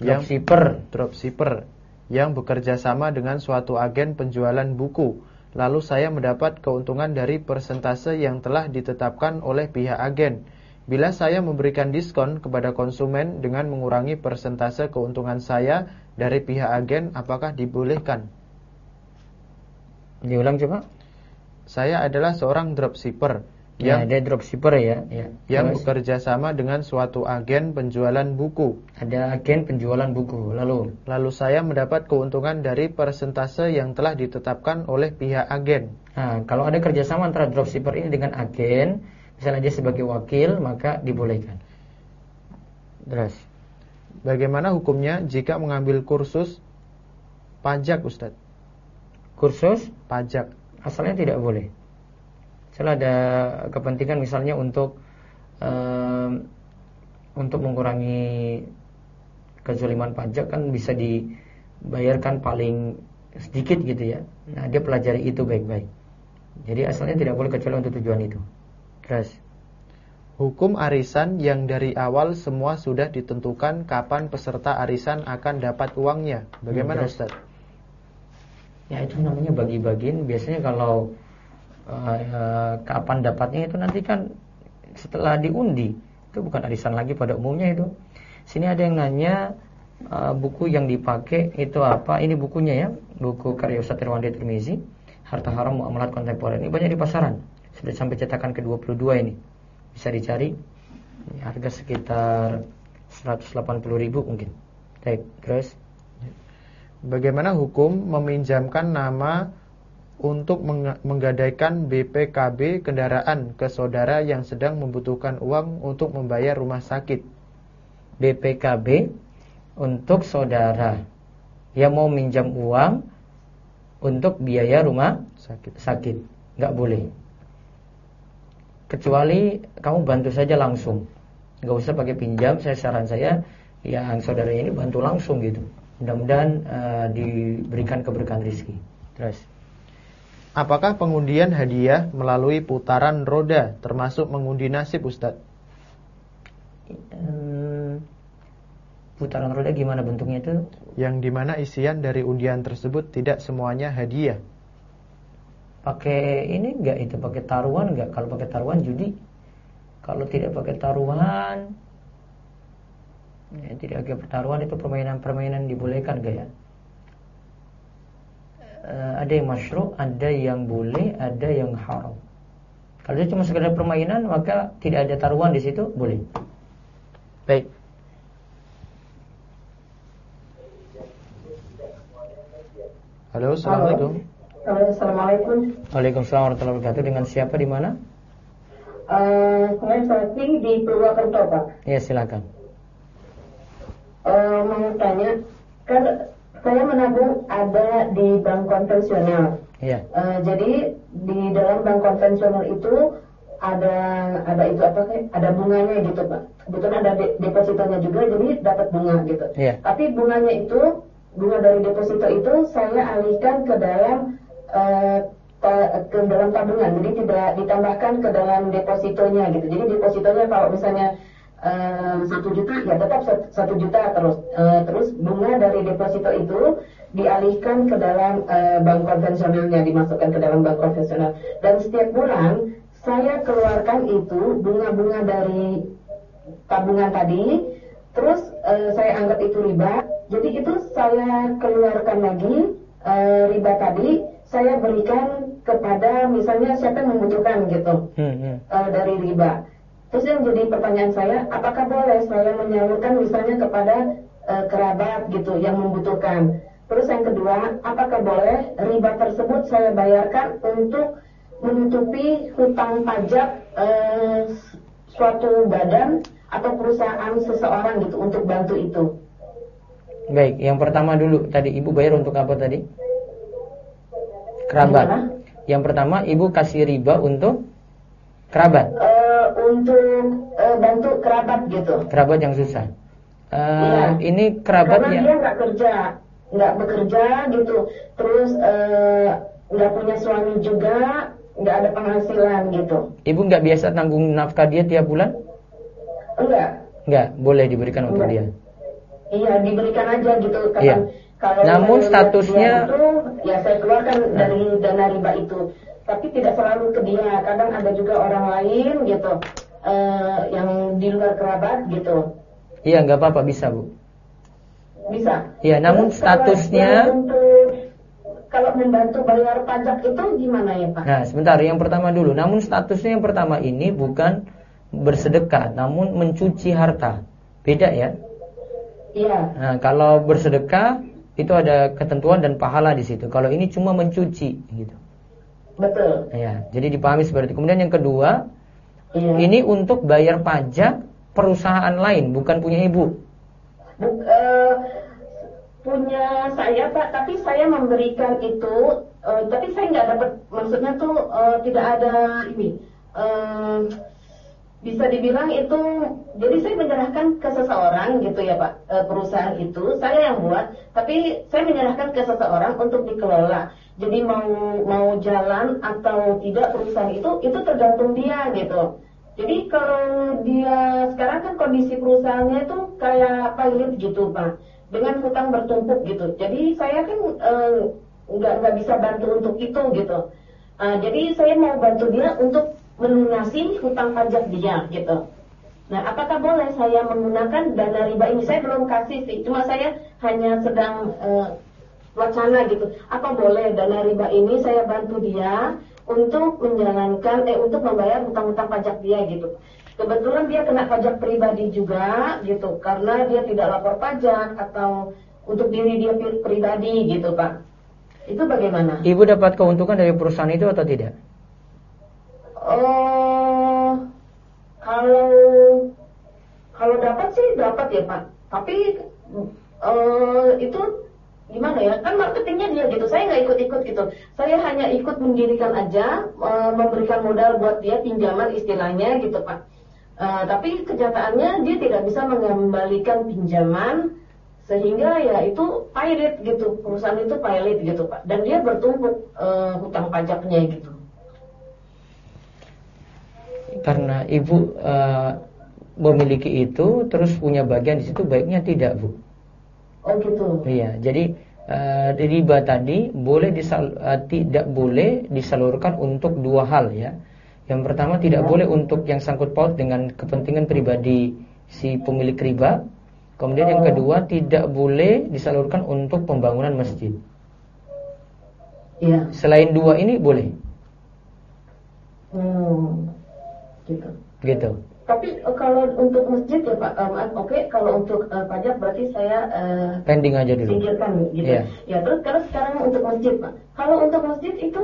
Speaker 2: yang bekerja sama dengan suatu agen penjualan buku. Lalu saya mendapat keuntungan dari persentase yang telah ditetapkan oleh pihak agen. Bila saya memberikan diskon kepada konsumen dengan mengurangi persentase keuntungan saya dari pihak agen, apakah dibolehkan?
Speaker 1: Diulang coba.
Speaker 2: Saya adalah seorang dropshipper
Speaker 1: dia dropshipper ya.
Speaker 2: Yang bekerja sama dengan suatu agen penjualan buku.
Speaker 1: Ada agen penjualan buku. Lalu
Speaker 2: saya mendapat keuntungan dari persentase yang telah ditetapkan oleh pihak agen.
Speaker 1: Nah, kalau ada kerjasama antara dropshipper ini dengan agen, misalnya dia sebagai wakil, maka dibolehkan. Terus,
Speaker 2: bagaimana hukumnya jika mengambil kursus pajak, Ustadz?
Speaker 1: Kursus
Speaker 2: pajak
Speaker 1: asalnya tidak boleh. Misalnya ada kepentingan misalnya untuk mengurangi kezaliman pajak, kan bisa dibayarkan paling sedikit gitu ya. Nah, dia pelajari itu baik-baik. Jadi asalnya tidak boleh kecuali untuk tujuan itu. Terus,
Speaker 2: hukum arisan yang dari awal semua sudah ditentukan kapan peserta arisan akan dapat uangnya. Bagaimana, Ustaz?
Speaker 1: Ya, itu namanya bagi-bagiin. Biasanya kalau kapan dapatnya itu nanti kan setelah diundi. Itu bukan arisan lagi pada umumnya itu. Sini ada yang nanya buku yang dipakai itu apa? Ini bukunya ya, buku karya Ustaz Irwandi Tirmizi, Harta Haram Muamalat Kontemporer. Ini banyak di pasaran. Sudah sampai cetakan ke-22 ini. Bisa dicari. Harga sekitar 180.000 mungkin. Baik, terus
Speaker 2: bagaimana hukum meminjamkan nama untuk menggadaikan BPKB kendaraan ke saudara yang sedang membutuhkan uang untuk membayar rumah sakit?
Speaker 1: BPKB untuk saudara yang mau minjam uang untuk biaya rumah sakit. Nggak boleh. Kecuali kamu bantu saja langsung. Nggak usah pakai pinjam. Saran saya yang saudara ini bantu langsung gitu. Mudah-mudahan diberikan keberkahan rezeki. Terus,
Speaker 2: apakah pengundian hadiah melalui putaran roda termasuk mengundi nasib, Ustaz?
Speaker 1: Putaran roda gimana bentuknya itu?
Speaker 2: Yang dimana isian dari undian tersebut tidak semuanya hadiah.
Speaker 1: Pakai ini enggak itu? Pakai taruhan enggak? Kalau pakai taruhan judi. Kalau tidak pakai taruhan, ya, tidak pakai taruhan itu permainan dibolehkan gak ya? Ada yang masyru', ada yang boleh, ada yang haram. Kalau itu cuma sekedar permainan, maka tidak ada taruhan di situ, boleh. Baik.
Speaker 2: Halo, assalamualaikum.
Speaker 4: Halo, assalamualaikum.
Speaker 1: Waalaikumsalam warahmatullahi wabarakatuh. Dengan siapa di mana?
Speaker 4: Saya Sati di Purwokerto, Pak.
Speaker 1: Ya, silakan.
Speaker 4: Mau tanya, kan saya menabung ada di bank konvensional.
Speaker 1: Iya.
Speaker 4: Jadi di dalam bank konvensional itu ada itu apa kayak ada bunganya gitu, Pak. Kebetulan ada depositonya juga, jadi dapat bunga gitu.
Speaker 1: Iya.
Speaker 4: Tapi bunganya itu, bunga dari deposito itu saya alihkan ke dalam tabungan, jadi tidak ditambahkan ke dalam depositonya gitu. Jadi depositonya kalau misalnya 1 juta ya tetap 1 juta terus bunga dari deposito itu dialihkan ke dalam bank konvensionalnya, dimasukkan ke dalam bank konvensional, dan setiap bulan saya keluarkan itu bunga-bunga dari tabungan tadi, terus saya anggap itu riba, jadi itu saya keluarkan lagi riba tadi, saya berikan kepada misalnya siapa yang membutuhkan gitu dari riba. Terus yang jadi pertanyaan saya, apakah boleh saya menyalurkan misalnya kepada kerabat gitu yang membutuhkan? Terus yang kedua, apakah boleh riba tersebut saya bayarkan untuk menutupi hutang pajak suatu badan atau perusahaan seseorang gitu untuk bantu itu?
Speaker 1: Baik, yang pertama dulu tadi Ibu bayar untuk apa tadi? Kerabat. Yang pertama Ibu kasih riba untuk kerabat.
Speaker 4: Untuk bantu kerabat gitu.
Speaker 1: Kerabat yang susah.
Speaker 4: Iya.
Speaker 1: Ini kerabat
Speaker 4: karena
Speaker 1: yang
Speaker 4: dia nggak bekerja gitu. Terus nggak punya suami juga, nggak ada penghasilan gitu.
Speaker 1: Ibu nggak biasa tanggung nafkah dia tiap bulan?
Speaker 4: Enggak,
Speaker 1: boleh diberikan untuk dia.
Speaker 4: Iya, diberikan aja gitu.
Speaker 1: Iya.
Speaker 4: Kalau
Speaker 1: namun
Speaker 4: saya
Speaker 1: statusnya
Speaker 4: itu, ya saya keluarkan dari dana riba itu. Tapi tidak selalu ke dia. Kadang ada juga orang lain gitu, yang di luar kerabat gitu.
Speaker 1: Iya, nggak apa-apa, bisa Bu.
Speaker 4: Bisa.
Speaker 1: Iya, namun statusnya.
Speaker 4: Kalau membantu bayar pajak itu gimana ya Pak?
Speaker 1: Nah, sebentar, yang pertama dulu. Namun statusnya yang pertama ini bukan bersedekah, namun mencuci harta. Beda ya?
Speaker 4: Iya.
Speaker 1: Nah, kalau bersedekah itu ada ketentuan dan pahala di situ. Kalau ini cuma mencuci, gitu.
Speaker 4: Betul.
Speaker 1: Ya, jadi dipahami seperti itu. Kemudian yang kedua,
Speaker 4: iya.
Speaker 1: Ini untuk bayar pajak perusahaan lain, bukan punya Ibu.
Speaker 4: Punya saya Pak, tapi saya memberikan itu, tapi saya nggak dapat, maksudnya tuh tidak ada ini. Bisa dibilang itu, jadi saya menyerahkan ke seseorang gitu ya Pak, perusahaan itu saya yang buat, tapi saya menyerahkan ke seseorang untuk dikelola. Jadi mau jalan atau tidak perusahaan itu tergantung dia gitu. Jadi kalau dia sekarang kan kondisi perusahaannya itu kayak pilot gitu Pak, dengan hutang bertumpuk gitu. Jadi saya kan nggak bisa bantu untuk itu gitu. Jadi saya mau bantu dia untuk melunasi hutang pajak dia gitu. Nah, apakah boleh saya menggunakan dana riba ini? Saya belum kasih sih, cuma saya hanya sedang wacana gitu. Apa boleh dana riba ini saya bantu dia untuk menjalankan untuk membayar hutang-hutang pajak dia gitu. Kebetulan dia kena pajak pribadi juga gitu, karena dia tidak lapor pajak atau untuk diri dia pribadi gitu Pak. Itu bagaimana?
Speaker 1: Ibu dapat keuntungan dari perusahaan itu atau tidak?
Speaker 4: Kalau dapat sih dapat ya Pak. Tapi itu gimana ya? Kan marketingnya dia gitu. Saya nggak ikut-ikut gitu. Saya hanya ikut mendirikan aja, memberikan modal buat dia, pinjaman istilahnya gitu Pak. Tapi kenyataannya dia tidak bisa mengembalikan pinjaman, sehingga ya itu pilot gitu, perusahaan itu pilot gitu Pak. Dan dia bertumpuk hutang pajaknya gitu.
Speaker 1: Karena Ibu memiliki itu, terus punya bagian di situ, baiknya tidak Bu.
Speaker 4: Oh gitu.
Speaker 1: Iya, jadi riba tadi boleh tidak boleh disalurkan untuk dua hal ya. Yang pertama, tidak boleh untuk yang sangkut paut dengan kepentingan pribadi si pemilik riba. Kemudian yang kedua, tidak boleh disalurkan untuk pembangunan masjid.
Speaker 4: Iya.
Speaker 1: Selain dua ini boleh.
Speaker 4: Gitu.
Speaker 1: Gitu.
Speaker 4: Tapi kalau untuk masjid ya Pak, oke. Kalau untuk pajak berarti saya
Speaker 1: pending aja dulu.
Speaker 4: singkirkan gitu.
Speaker 1: Iya.
Speaker 4: Ya terus kalau sekarang untuk masjid Pak, kalau untuk masjid itu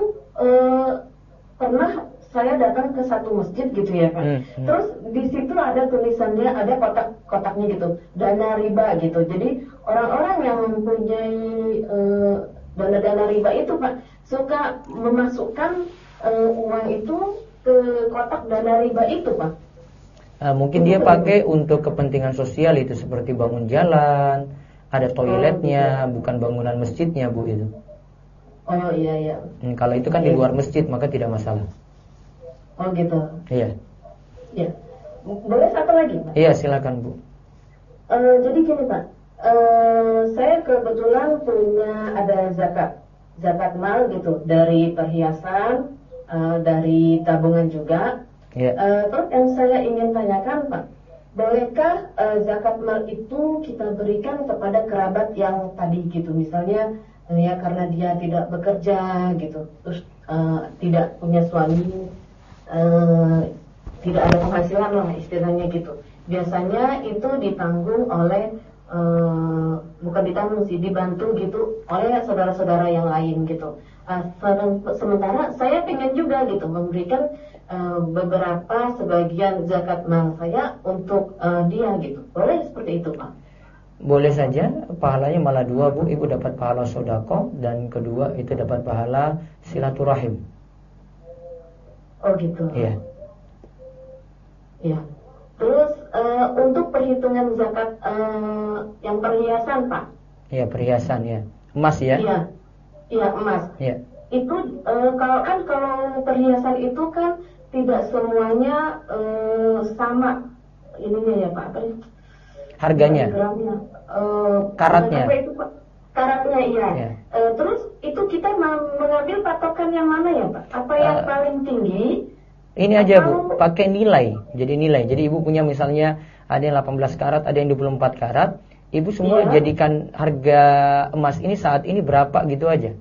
Speaker 4: pernah saya datang ke satu masjid gitu ya Pak. Terus di situ ada tulisannya, ada kotak-kotaknya gitu, dana riba gitu. Jadi orang-orang yang mempunyai dana-dana riba itu Pak suka memasukkan uang itu ke kotak dana riba itu Pak.
Speaker 1: Mungkin dia pakai untuk kepentingan sosial itu, seperti bangun jalan, ada toiletnya, bukan bangunan masjidnya Bu itu.
Speaker 4: Oh iya.
Speaker 1: Kalau itu kan di luar masjid maka tidak masalah.
Speaker 4: Oh gitu.
Speaker 1: Iya.
Speaker 4: Iya. Boleh satu lagi Pak?
Speaker 1: Iya silakan Bu.
Speaker 4: Jadi gini Pak, saya kebetulan punya ada zakat mal gitu, dari perhiasan, dari tabungan juga.
Speaker 1: Iya.
Speaker 4: Terus yang saya ingin tanyakan Pak, bolehkah zakat mal itu kita berikan kepada kerabat yang tadi gitu, misalnya ya karena dia tidak bekerja gitu, terus tidak punya suami, tidak ada penghasilan lah istilahnya gitu. Biasanya itu ditanggung oleh bukan ditanggung sih, dibantu gitu oleh saudara-saudara yang lain gitu. Sementara saya pengen juga gitu memberikan beberapa sebagian zakat mal saya untuk dia gitu. Boleh seperti itu Pak?
Speaker 1: Boleh saja, pahalanya malah dua Bu. Ibu dapat pahala sedekah dan kedua itu dapat pahala silaturahim.
Speaker 4: Oh gitu.
Speaker 1: Iya.
Speaker 4: Iya. Terus untuk perhitungan zakat yang perhiasan Pak?
Speaker 1: Iya, perhiasan ya. Emas ya?
Speaker 4: Iya emas.
Speaker 1: Iya.
Speaker 4: Itu kalau perhiasan itu kan tidak semuanya sama ininya ya Pak, apa ya?
Speaker 1: Harganya.
Speaker 4: Gramnya.
Speaker 1: Karatnya.
Speaker 4: Apa itu Pak? Karatnya iya.
Speaker 1: Ya.
Speaker 4: Terus itu kita mengambil patokan yang mana ya Pak? Apa yang paling tinggi?
Speaker 1: Ini aja Bu, pakai nilai. Jadi nilai. Jadi Ibu punya misalnya ada yang 18 karat, ada yang 24 karat. Ibu semua jadikan harga emas ini saat ini berapa gitu aja.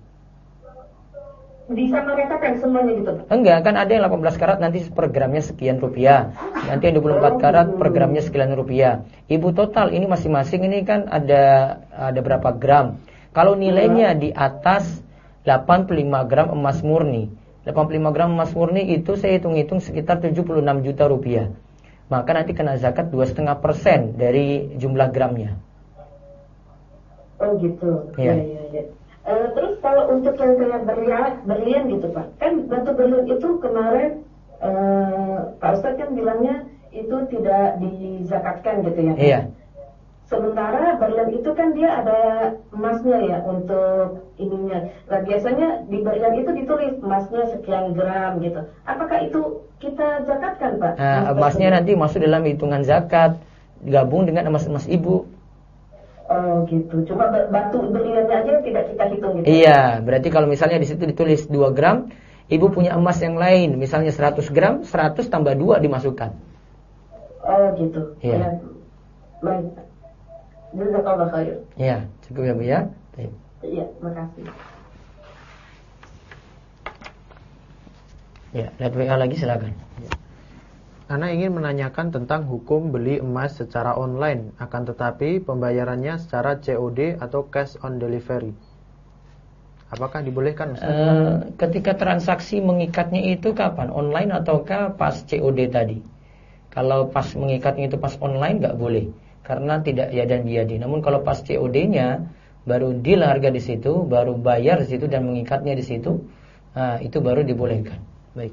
Speaker 4: Disamaratakan semuanya gitu Pak?
Speaker 1: Enggak, kan ada yang 18 karat nanti per gramnya sekian rupiah. Nanti yang 24 karat per gramnya sekian rupiah. Ibu total ini masing-masing ini kan ada berapa gram. Kalau nilainya di atas 85 gram emas murni. 85 gram emas murni itu saya hitung-hitung sekitar 76 juta rupiah. Maka nanti kena zakat 2,5% dari jumlah gramnya.
Speaker 4: Oh gitu.
Speaker 1: Iya.
Speaker 4: Terus kalau untuk yang kayak berlian gitu Pak, kan batu berlian itu kemarin Pak Ustadz kan bilangnya itu tidak dizakatkan gitu ya.
Speaker 1: Iya.
Speaker 4: Sementara berlian itu kan dia ada emasnya ya untuk ininya. Nah biasanya di berlian itu ditulis emasnya sekian gram gitu. Apakah itu kita zakatkan Pak?
Speaker 1: Emasnya nanti masuk dalam hitungan zakat, gabung dengan emas-emas Ibu.
Speaker 4: Oh gitu. Cuma batu berliannya aja tidak kita hitung gitu.
Speaker 1: Iya, berarti kalau misalnya di situ ditulis 2 gram, Ibu punya emas yang lain, misalnya 100 gram, 100 tambah 2 dimasukkan.
Speaker 4: Oh gitu.
Speaker 1: Iya.
Speaker 4: Baik. Jazakallah khair.
Speaker 1: Iya, cukup ya Bu ya.
Speaker 4: Iya, makasih.
Speaker 1: Ya, lihat WA lagi silakan. Ya.
Speaker 2: Ana ingin menanyakan tentang hukum beli emas secara online, akan tetapi pembayarannya secara COD atau cash on delivery. Apakah dibolehkan Ustaz?
Speaker 1: Ketika transaksi mengikatnya itu kapan? Online ataukah pas COD tadi? Kalau pas mengikatnya itu pas online nggak boleh, karena tidak ya dan biadi. Namun kalau pas COD-nya baru deal harga di situ, baru bayar di situ dan mengikatnya di situ, itu baru dibolehkan. Baik.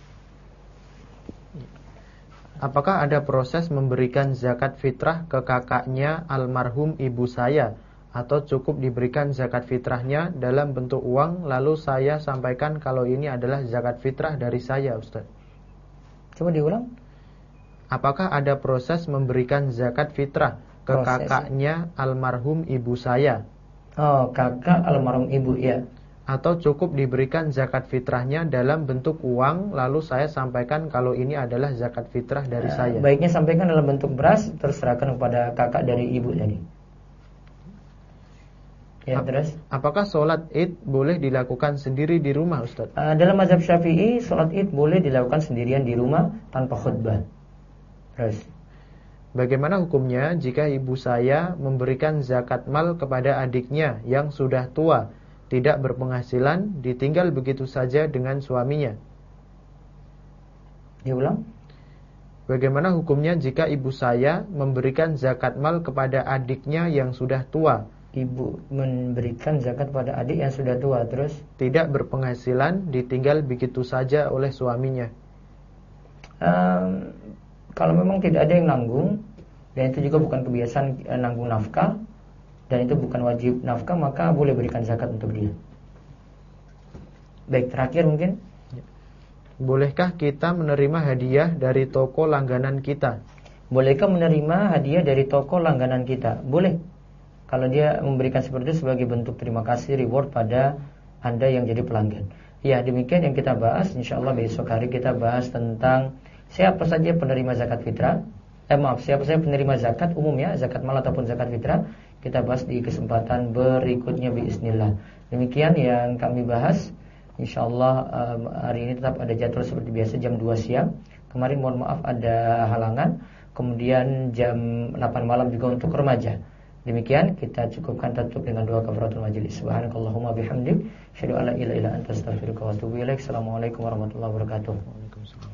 Speaker 2: Apakah ada proses memberikan zakat fitrah ke kakaknya almarhum ibu saya, atau cukup diberikan zakat fitrahnya dalam bentuk uang lalu saya sampaikan kalau ini adalah zakat fitrah dari saya Ustaz?
Speaker 1: Coba diulang.
Speaker 2: Apakah ada proses memberikan zakat fitrah ke kakaknya almarhum ibu saya?
Speaker 1: Oh, kakak almarhum ibu ya.
Speaker 2: atau cukup diberikan zakat fitrahnya dalam bentuk uang, lalu saya sampaikan kalau ini adalah zakat fitrah dari saya?
Speaker 1: Baiknya sampaikan dalam bentuk beras, terserahkan kepada kakak dari ibu tadi. Ya, terus?
Speaker 2: Apakah sholat id boleh dilakukan sendiri di rumah, Ustaz?
Speaker 1: Dalam mazhab Syafi'i, sholat id boleh dilakukan sendirian di rumah tanpa khutbah. Terus?
Speaker 2: Bagaimana hukumnya jika ibu saya memberikan zakat mal kepada adiknya yang sudah tua, tidak berpenghasilan, ditinggal begitu saja dengan suaminya?
Speaker 1: Diulang?
Speaker 2: Bagaimana hukumnya jika ibu saya memberikan zakat mal kepada adiknya yang sudah tua?
Speaker 1: Ibu memberikan zakat pada adik yang sudah tua, terus?
Speaker 2: Tidak berpenghasilan, ditinggal begitu saja oleh suaminya.
Speaker 1: Kalau memang tidak ada yang nanggung, dan itu juga bukan kebiasaan nanggung nafkah, dan itu bukan wajib nafkah, maka boleh berikan zakat untuk dia. Baik, terakhir mungkin.
Speaker 2: Bolehkah kita menerima hadiah dari toko langganan kita?
Speaker 1: Bolehkah menerima hadiah dari toko langganan kita? Boleh. Kalau dia memberikan seperti itu sebagai bentuk terima kasih, reward pada Anda yang jadi pelanggan. Ya, demikian yang kita bahas. InsyaAllah besok hari kita bahas tentang siapa saja penerima zakat fitrah. Siapa saja penerima zakat umum ya, zakat mal ataupun zakat fitrah. Kita bahas di kesempatan berikutnya biiznillah. Demikian yang kami bahas. InsyaAllah hari ini tetap ada jadwal seperti biasa jam 2 siang. Kemarin mohon maaf ada halangan. Kemudian jam 8 malam juga untuk remaja. Demikian kita cukupkan, tutup dengan doa kafaratul majelis. Subhanakallahumma bihamdik, asyhadu an la ilaha illa anta astaghfiruka wa atubu ilaik. Assalamualaikum warahmatullahi wabarakatuh.